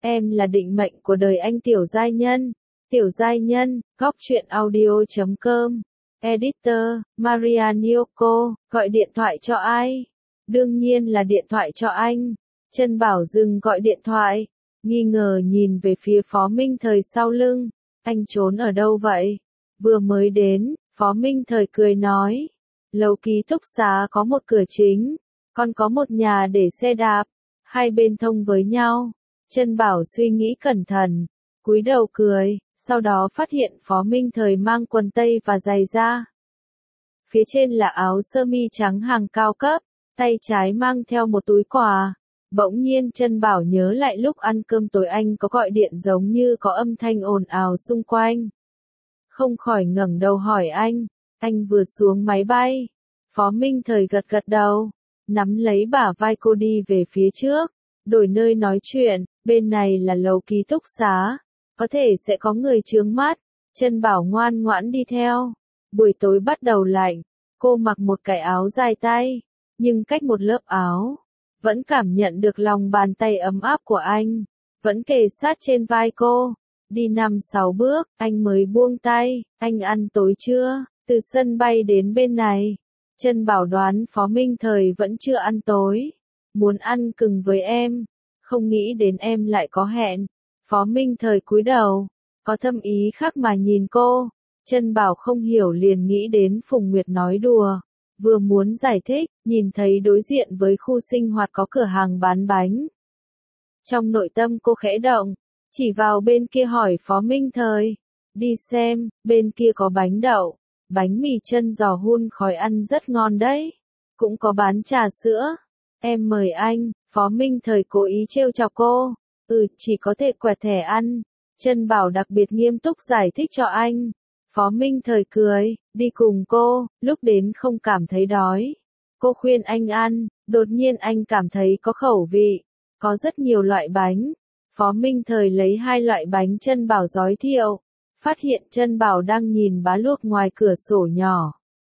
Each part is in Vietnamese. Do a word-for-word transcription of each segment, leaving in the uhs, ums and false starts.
Em là định mệnh của đời anh Tiểu Giai Nhân. Tiểu Giai Nhân, góc truyện audio chấm com. Editor, Maria Nyoko, gọi điện thoại cho ai? Đương nhiên là điện thoại cho anh. Trân Bảo dừng gọi điện thoại, nghi ngờ nhìn về phía Phó Minh Thời sau lưng. Anh trốn ở đâu vậy? Vừa mới đến, Phó Minh Thời cười nói. Lầu ký túc xá có một cửa chính, còn có một nhà để xe đạp, hai bên thông với nhau. Trân Bảo suy nghĩ cẩn thận, cúi đầu cười, sau đó phát hiện Phó Minh Thời mang quần tây và giày da. Phía trên là áo sơ mi trắng hàng cao cấp, tay trái mang theo một túi quà. Bỗng nhiên Trân Bảo nhớ lại lúc ăn cơm tối anh có gọi điện giống như có âm thanh ồn ào xung quanh. Không khỏi ngẩng đầu hỏi anh, anh vừa xuống máy bay. Phó Minh Thời gật gật đầu, nắm lấy bả vai cô đi về phía trước, đổi nơi nói chuyện, bên này là lầu ký túc xá, có thể sẽ có người chướng mắt. Trân Bảo ngoan ngoãn đi theo. Buổi tối bắt đầu lạnh, cô mặc một cái áo dài tay, nhưng cách một lớp áo, vẫn cảm nhận được lòng bàn tay ấm áp của anh, vẫn kề sát trên vai cô. Đi năm sáu bước, anh mới buông tay. Anh ăn tối chưa? Từ sân bay đến bên này, Trân Bảo đoán Phó Minh Thời vẫn chưa ăn tối. Muốn ăn cừng với em, không nghĩ đến em lại có hẹn. Phó Minh Thời cúi đầu, có thâm ý khác mà nhìn cô. Trân Bảo không hiểu liền nghĩ đến Phùng Nguyệt nói đùa. Vừa muốn giải thích, nhìn thấy đối diện với khu sinh hoạt có cửa hàng bán bánh. Trong nội tâm cô khẽ động, chỉ vào bên kia hỏi Phó Minh Thời. Đi xem, bên kia có bánh đậu, bánh mì chân giò hun khói ăn rất ngon đấy. Cũng có bán trà sữa. Em mời anh. Phó Minh Thời cố ý trêu chọc cô. Ừ, chỉ có thể quẹt thẻ ăn. Trân Bảo đặc biệt nghiêm túc giải thích cho anh. Phó Minh Thời cười, đi cùng cô, lúc đến không cảm thấy đói. Cô khuyên anh ăn, đột nhiên anh cảm thấy có khẩu vị. Có rất nhiều loại bánh. Phó Minh Thời lấy hai loại bánh Trân Bảo giới thiệu. Phát hiện Trân Bảo đang nhìn bá luộc ngoài cửa sổ nhỏ.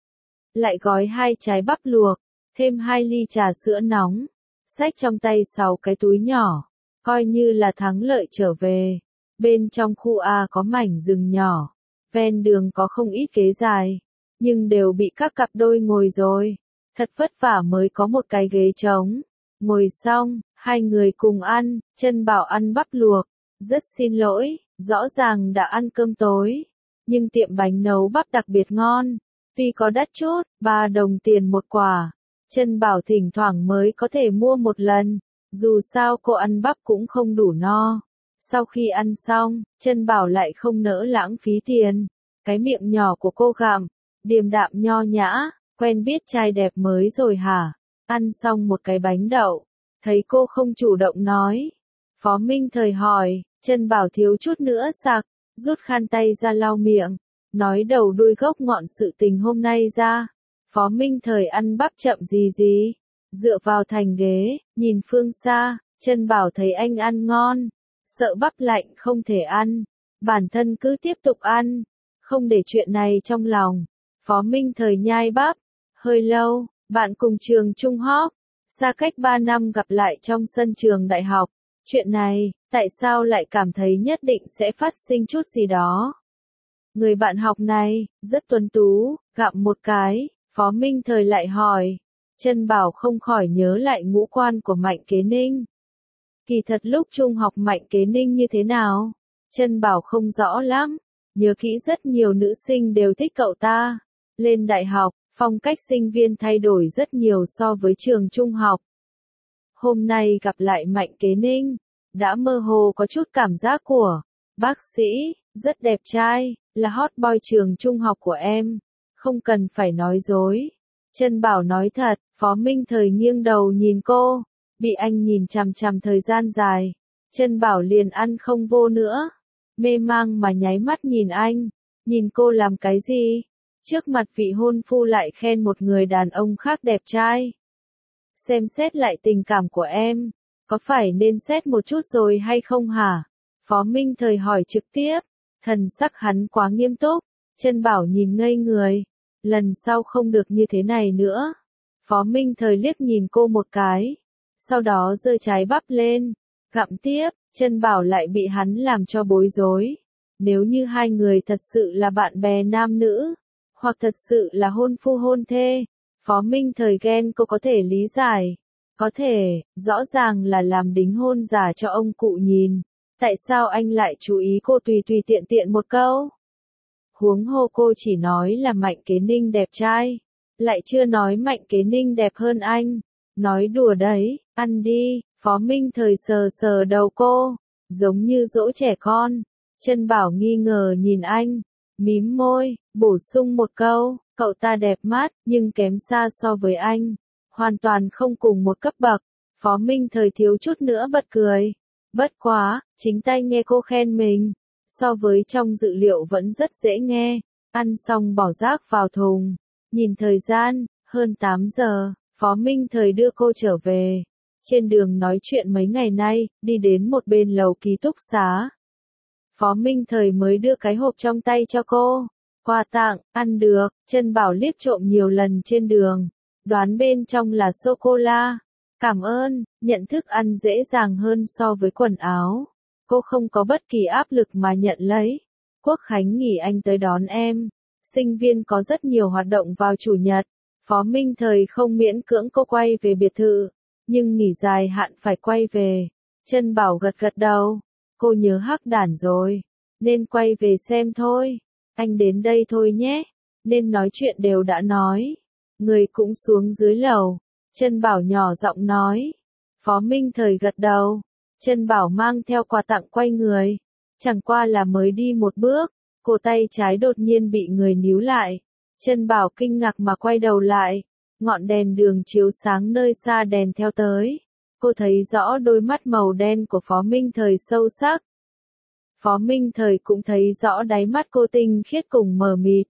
Lại gói hai trái bắp luộc, thêm hai ly trà sữa nóng. Xách trong tay sáu cái túi nhỏ, coi như là thắng lợi trở về. Bên trong khu A có mảnh rừng nhỏ. Ven đường có không ít ghế dài, nhưng đều bị các cặp đôi ngồi rồi. Thật vất vả mới có một cái ghế trống. Ngồi xong, hai người cùng ăn. Trân Bảo ăn bắp luộc. Rất xin lỗi, rõ ràng đã ăn cơm tối, nhưng tiệm bánh nấu bắp đặc biệt ngon. Tuy có đắt chút, ba đồng tiền một quả. Trân Bảo thỉnh thoảng mới có thể mua một lần. Dù sao cô ăn bắp cũng không đủ no. Sau khi ăn xong, Trân Bảo lại không nỡ lãng phí tiền. Cái miệng nhỏ của cô gặm, điềm đạm nho nhã, quen biết trai đẹp mới rồi hả? Ăn xong một cái bánh đậu, thấy cô không chủ động nói. Phó Minh Thời hỏi, Trân Bảo thiếu chút nữa sặc, rút khăn tay ra lau miệng, nói đầu đuôi gốc ngọn sự tình hôm nay ra. Phó Minh Thời ăn bắp chậm gì gì, dựa vào thành ghế, nhìn phương xa. Trân Bảo thấy anh ăn ngon, sợ bắp lạnh không thể ăn, bản thân cứ tiếp tục ăn, không để chuyện này trong lòng. Phó Minh Thời nhai bắp, hơi lâu, bạn cùng trường trung học, xa cách ba năm gặp lại trong sân trường đại học. Chuyện này, tại sao lại cảm thấy nhất định sẽ phát sinh chút gì đó? Người bạn học này, rất tuấn tú, gặm một cái. Phó Minh Thời lại hỏi. Trân Bảo không khỏi nhớ lại ngũ quan của Mạnh Kế Ninh. Kỳ thật lúc trung học Mạnh Kế Ninh như thế nào? Trân Bảo không rõ lắm. Nhớ kỹ rất nhiều nữ sinh đều thích cậu ta. Lên đại học, phong cách sinh viên thay đổi rất nhiều so với trường trung học. Hôm nay gặp lại Mạnh Kế Ninh, đã mơ hồ có chút cảm giác của bác sĩ, rất đẹp trai, là hot boy trường trung học của em. Không cần phải nói dối. Trân Bảo nói thật. Phó Minh Thời nghiêng đầu nhìn cô, bị anh nhìn chằm chằm thời gian dài. Trân Bảo liền ăn không vô nữa, mê mang mà nháy mắt nhìn anh. Nhìn cô làm cái gì? Trước mặt vị hôn phu lại khen một người đàn ông khác đẹp trai. Xem xét lại tình cảm của em, có phải nên xét một chút rồi hay không hả? Phó Minh Thời hỏi trực tiếp, thần sắc hắn quá nghiêm túc. Trân Bảo nhìn ngây người, lần sau không được như thế này nữa. Phó Minh Thời liếc nhìn cô một cái, sau đó giơ trái bắp lên, gặm tiếp. Chân Bảo lại bị hắn làm cho bối rối. Nếu như hai người thật sự là bạn bè nam nữ, hoặc thật sự là hôn phu hôn thê, Phó Minh Thời ghen cô có thể lý giải. Có thể, rõ ràng là làm đính hôn giả cho ông cụ nhìn. Tại sao anh lại chú ý cô tùy tùy tiện tiện một câu? Huống hồ cô chỉ nói là Mạnh Kế Ninh đẹp trai, lại chưa nói Mạnh Kế Ninh đẹp hơn anh. Nói đùa đấy, ăn đi. Phó Minh Thời sờ sờ đầu cô, giống như dỗ trẻ con. Chân Bảo nghi ngờ nhìn anh, mím môi, bổ sung một câu, cậu ta đẹp mắt, nhưng kém xa so với anh. Hoàn toàn không cùng một cấp bậc. Phó Minh Thời thiếu chút nữa bật cười. Bất quá, chính tay nghe cô khen mình. So với trong dự liệu vẫn rất dễ nghe. Ăn xong bỏ rác vào thùng. Nhìn thời gian, hơn tám giờ, Phó Minh Thời đưa cô trở về. Trên đường nói chuyện mấy ngày nay, đi đến một bên lầu ký túc xá. Phó Minh Thời mới đưa cái hộp trong tay cho cô. Quà tặng, ăn được. Chân Bảo liếc trộm nhiều lần trên đường. Đoán bên trong là sô-cô-la. Cảm ơn, nhận thức ăn dễ dàng hơn so với quần áo. Cô không có bất kỳ áp lực mà nhận lấy. Quốc khánh nghỉ anh tới đón em. Sinh viên có rất nhiều hoạt động vào chủ nhật. Phó Minh Thời không miễn cưỡng cô quay về biệt thự. Nhưng nghỉ dài hạn phải quay về. Chân Bảo gật gật đầu. Cô nhớ Hắc Đản rồi. Nên quay về xem thôi. Anh đến đây thôi nhé. Nên nói chuyện đều đã nói. Người cũng xuống dưới lầu. Chân Bảo nhỏ giọng nói. Phó Minh Thời gật đầu. Chân Bảo mang theo quà tặng quay người. Chẳng qua là mới đi một bước. Cổ tay trái đột nhiên bị người níu lại. Chân Bảo kinh ngạc mà quay đầu lại. Ngọn đèn đường chiếu sáng nơi xa đèn theo tới. Cô thấy rõ đôi mắt màu đen của Phó Minh Thời sâu sắc. Phó Minh Thời cũng thấy rõ đáy mắt cô tinh khiết cùng mờ mịt.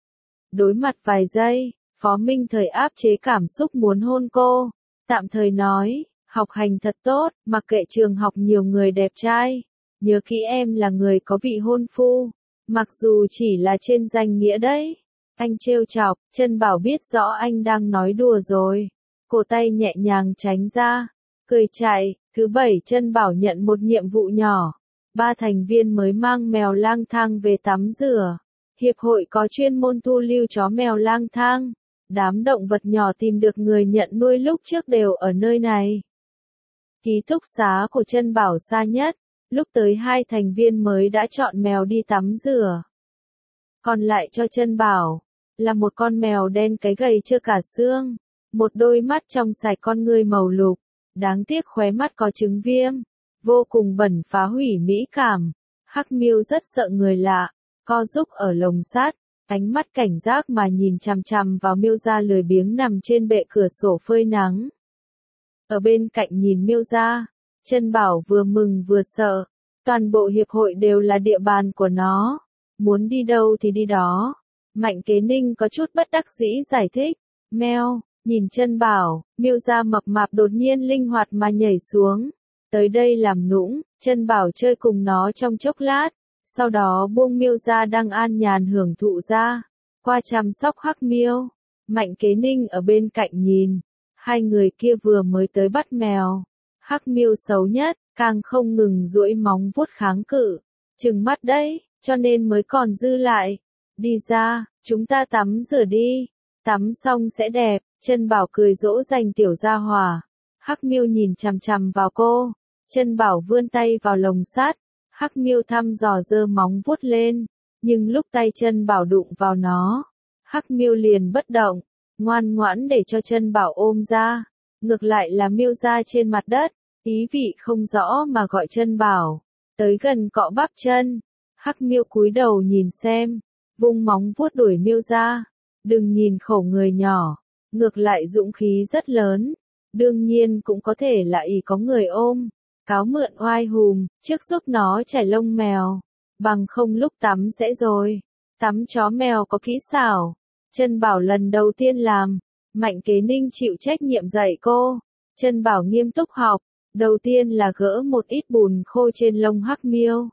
Đối mặt vài giây, Phó Minh Thời áp chế cảm xúc muốn hôn cô. Tạm thời nói, học hành thật tốt, mặc kệ trường học nhiều người đẹp trai. Nhớ kỹ em là người có vị hôn phu. Mặc dù chỉ là trên danh nghĩa đấy. Anh trêu chọc, Chân Bảo biết rõ anh đang nói đùa rồi. Cổ tay nhẹ nhàng tránh ra. Cười chạy, thứ bảy Chân Bảo nhận một nhiệm vụ nhỏ. Ba thành viên mới mang mèo lang thang về tắm rửa. Hiệp hội có chuyên môn thu lưu chó mèo lang thang. Đám động vật nhỏ tìm được người nhận nuôi lúc trước đều ở nơi này. Ký túc xá của Chân Bảo xa nhất. Lúc tới hai thành viên mới đã chọn mèo đi tắm rửa. Còn lại cho Chân Bảo là một con mèo đen cái gầy chưa cả xương. Một đôi mắt trong sạch con ngươi màu lục. Đáng tiếc khóe mắt có chứng viêm. Vô cùng bẩn phá hủy mỹ cảm. Hắc Miêu rất sợ người lạ. Co rúc ở lồng sắt. Ánh mắt cảnh giác mà nhìn chằm chằm vào Miêu Gia lười biếng nằm trên bệ cửa sổ phơi nắng. Ở bên cạnh nhìn Miêu Gia, Chân Bảo vừa mừng vừa sợ. Toàn bộ hiệp hội đều là địa bàn của nó. Muốn đi đâu thì đi đó. Mạnh Kế Ninh có chút bất đắc dĩ giải thích. Mèo, nhìn Chân Bảo, Miêu Gia mập mạp đột nhiên linh hoạt mà nhảy xuống. Tới đây làm nũng, Chân Bảo chơi cùng nó trong chốc lát. Sau đó buông Miêu Gia đang an nhàn hưởng thụ ra. Qua chăm sóc Hắc Miêu. Mạnh Kế Ninh ở bên cạnh nhìn. Hai người kia vừa mới tới bắt mèo. Hắc Miêu xấu nhất, càng không ngừng duỗi móng vuốt kháng cự. Trừng mắt đấy, cho nên mới còn dư lại. Đi ra, chúng ta tắm rửa đi. Tắm xong sẽ đẹp. Chân Bảo cười dỗ dành tiểu gia hỏa. Hắc Miêu nhìn chằm chằm vào cô. Chân Bảo vươn tay vào lồng sắt. Hắc Miêu thăm dò giơ móng vuốt lên, nhưng lúc tay Chân Bảo đụng vào nó, Hắc Miêu liền bất động, ngoan ngoãn để cho Chân Bảo ôm ra. Ngược lại là Miêu Gia trên mặt đất, ý vị không rõ mà gọi Chân Bảo tới gần cọ bắp chân. Hắc Miêu cúi đầu nhìn xem, vung móng vuốt đuổi Miêu Gia. Đừng nhìn khổ người nhỏ, ngược lại dũng khí rất lớn. Đương nhiên cũng có thể là ý có người ôm. Cáo mượn oai hùm, trước giúp nó chải lông mèo. Bằng không lúc tắm sẽ rồi. Tắm chó mèo có kỹ xảo. Chân Bảo lần đầu tiên làm. Mạnh Kế Ninh chịu trách nhiệm dạy cô. Chân Bảo nghiêm túc học. Đầu tiên là gỡ một ít bùn khô trên lông Hắc Miêu.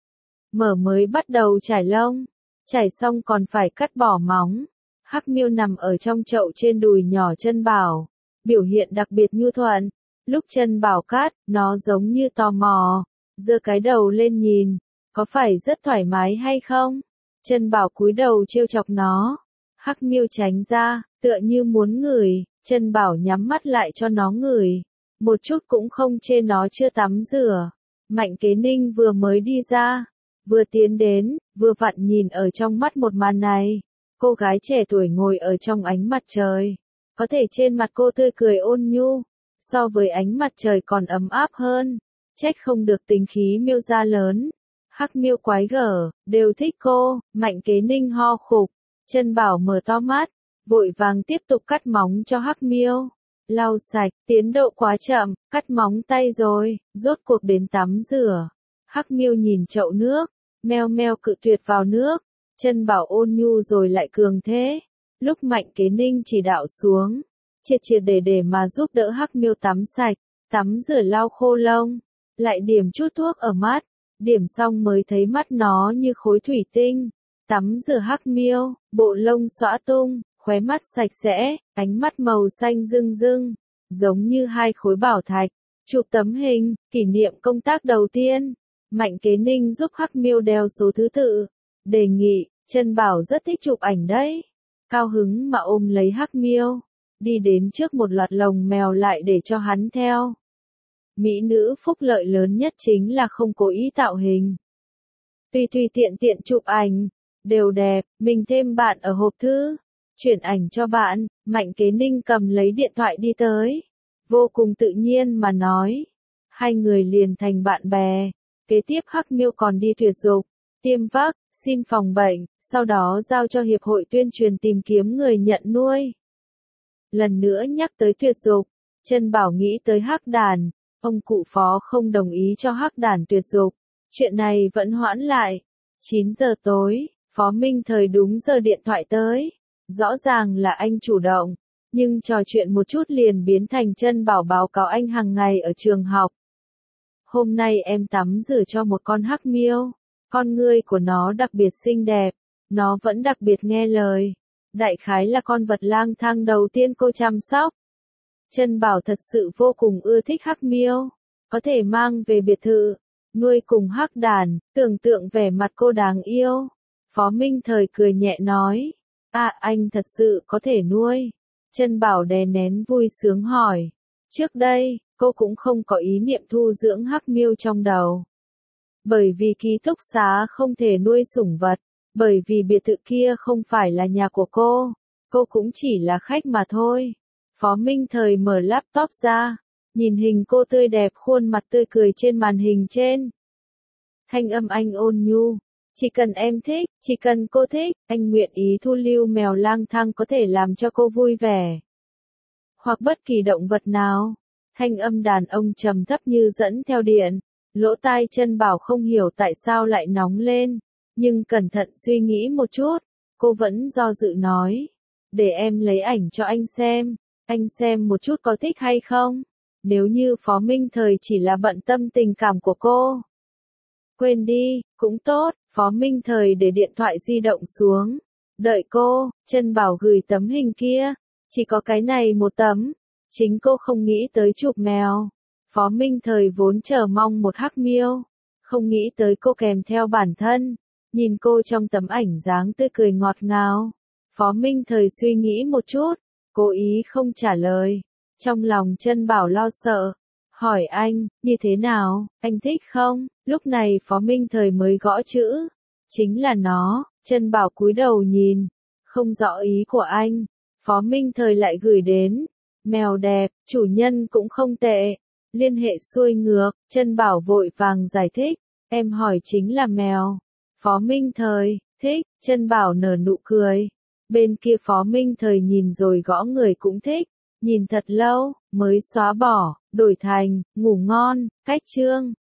Mở mới bắt đầu chải lông. Chải xong còn phải cắt bỏ móng. Hắc Miêu nằm ở trong chậu trên đùi nhỏ Chân Bảo. Biểu hiện đặc biệt nhu thuận. Lúc Chân Bảo cắt, nó giống như tò mò. giơ cái đầu lên nhìn, có phải rất thoải mái hay không? Trân Bảo cúi đầu trêu chọc nó. Hắc Miêu tránh ra, tựa như muốn ngửi, Trân Bảo nhắm mắt lại cho nó ngửi. Một chút cũng không chê nó chưa tắm rửa. Mạnh Kế Ninh vừa mới đi ra, vừa tiến đến, vừa vặn nhìn ở trong mắt một màn này. Cô gái trẻ tuổi ngồi ở trong ánh mặt trời. Có thể trên mặt cô tươi cười ôn nhu, so với ánh mặt trời còn ấm áp hơn. Trách không được tính khí Miêu gia lớn. Hắc Miêu quái gở, đều thích cô. Mạnh Kế Ninh ho khục. Trân Bảo mở to mắt, vội vàng tiếp tục cắt móng cho Hắc Miêu. Lau sạch, tiến độ quá chậm, cắt móng tay rồi, rốt cuộc đến tắm rửa. Hắc Miêu nhìn chậu nước, meo meo cự tuyệt vào nước. Trân Bảo ôn nhu rồi lại cường thế. Lúc Mạnh Kế Ninh chỉ đạo xuống, triệt triệt để để mà giúp đỡ Hắc Miêu tắm sạch, tắm rửa lau khô lông, lại điểm chút thuốc ở mắt, điểm xong mới thấy mắt nó như khối thủy tinh. Tắm rửa Hắc Miêu, bộ lông xõa tung, khóe mắt sạch sẽ, ánh mắt màu xanh rưng rưng, giống như hai khối bảo thạch. Chụp tấm hình, kỷ niệm công tác đầu tiên. Mạnh Kế Ninh giúp Hắc Miêu đeo số thứ tự. Đề nghị, Trân Bảo rất thích chụp ảnh đấy. Cao hứng mà ôm lấy Hắc Miêu, đi đến trước một loạt lồng mèo lại để cho hắn theo. Mỹ nữ phúc lợi lớn nhất chính là không cố ý tạo hình. Tùy tùy tiện tiện chụp ảnh, đều đẹp, mình thêm bạn ở hộp thư. Chuyển ảnh cho bạn, Mạnh Kế Ninh cầm lấy điện thoại đi tới. Vô cùng tự nhiên mà nói. Hai người liền thành bạn bè. Kế tiếp Hắc Miêu còn đi tuyệt dục, tiêm vắc, xin phòng bệnh, sau đó giao cho Hiệp hội tuyên truyền tìm kiếm người nhận nuôi. Lần nữa nhắc tới tuyệt dục, Trân Bảo nghĩ tới Hắc Đàn, ông cụ Phó không đồng ý cho Hắc Đàn tuyệt dục. Chuyện này vẫn hoãn lại. chín giờ tối, Phó Minh Thời đúng giờ điện thoại tới. Rõ ràng là anh chủ động, nhưng trò chuyện một chút liền biến thành Trân Bảo báo cáo anh hàng ngày ở trường học. Hôm nay em tắm rửa cho một con Hắc Miêu, con ngươi của nó đặc biệt xinh đẹp, nó vẫn đặc biệt nghe lời. Đại khái là con vật lang thang đầu tiên cô chăm sóc. Trân Bảo thật sự vô cùng ưa thích Hắc Miêu, có thể mang về biệt thự, nuôi cùng Hắc Đàn, tưởng tượng vẻ mặt cô đáng yêu. Phó Minh Thời cười nhẹ nói, à anh thật sự có thể nuôi. Trân Bảo đè nén vui sướng hỏi, trước đây, cô cũng không có ý niệm thu dưỡng Hắc Miêu trong đầu. Bởi vì ký túc xá không thể nuôi sủng vật, bởi vì biệt thự kia không phải là nhà của cô, cô cũng chỉ là khách mà thôi. Phó Minh Thời mở laptop ra, nhìn hình cô tươi đẹp khuôn mặt tươi cười trên màn hình trên. Thanh âm anh ôn nhu, chỉ cần em thích, chỉ cần cô thích, anh nguyện ý thu lưu mèo lang thang có thể làm cho cô vui vẻ. Hoặc bất kỳ động vật nào. Thanh âm đàn ông trầm thấp như dẫn theo điện. Lỗ tai Trân Bảo không hiểu tại sao lại nóng lên, nhưng cẩn thận suy nghĩ một chút, cô vẫn do dự nói, để em lấy ảnh cho anh xem, anh xem một chút có thích hay không. Nếu như Phó Minh Thời chỉ là bận tâm tình cảm của cô, quên đi, cũng tốt. Phó Minh Thời để điện thoại di động xuống, đợi cô. Trân Bảo gửi tấm hình kia, chỉ có cái này một tấm, chính cô không nghĩ tới chụp mèo. Phó Minh Thời vốn chờ mong một Hắc Miêu, không nghĩ tới cô kèm theo bản thân, nhìn cô trong tấm ảnh dáng tươi cười ngọt ngào. Phó Minh Thời suy nghĩ một chút, cố ý không trả lời. Trong lòng Trân Bảo lo sợ, hỏi anh, như thế nào, anh thích không? Lúc này Phó Minh Thời mới gõ chữ, chính là nó. Trân Bảo cúi đầu nhìn, không rõ ý của anh. Phó Minh Thời lại gửi đến, mèo đẹp, chủ nhân cũng không tệ. Liên hệ xuôi ngược, Trân Bảo vội vàng giải thích, em hỏi chính là mèo. Phó Minh Thời, thích. Trân Bảo nở nụ cười. Bên kia Phó Minh Thời nhìn rồi gõ người cũng thích, nhìn thật lâu, mới xóa bỏ, đổi thành, ngủ ngon, cách chương.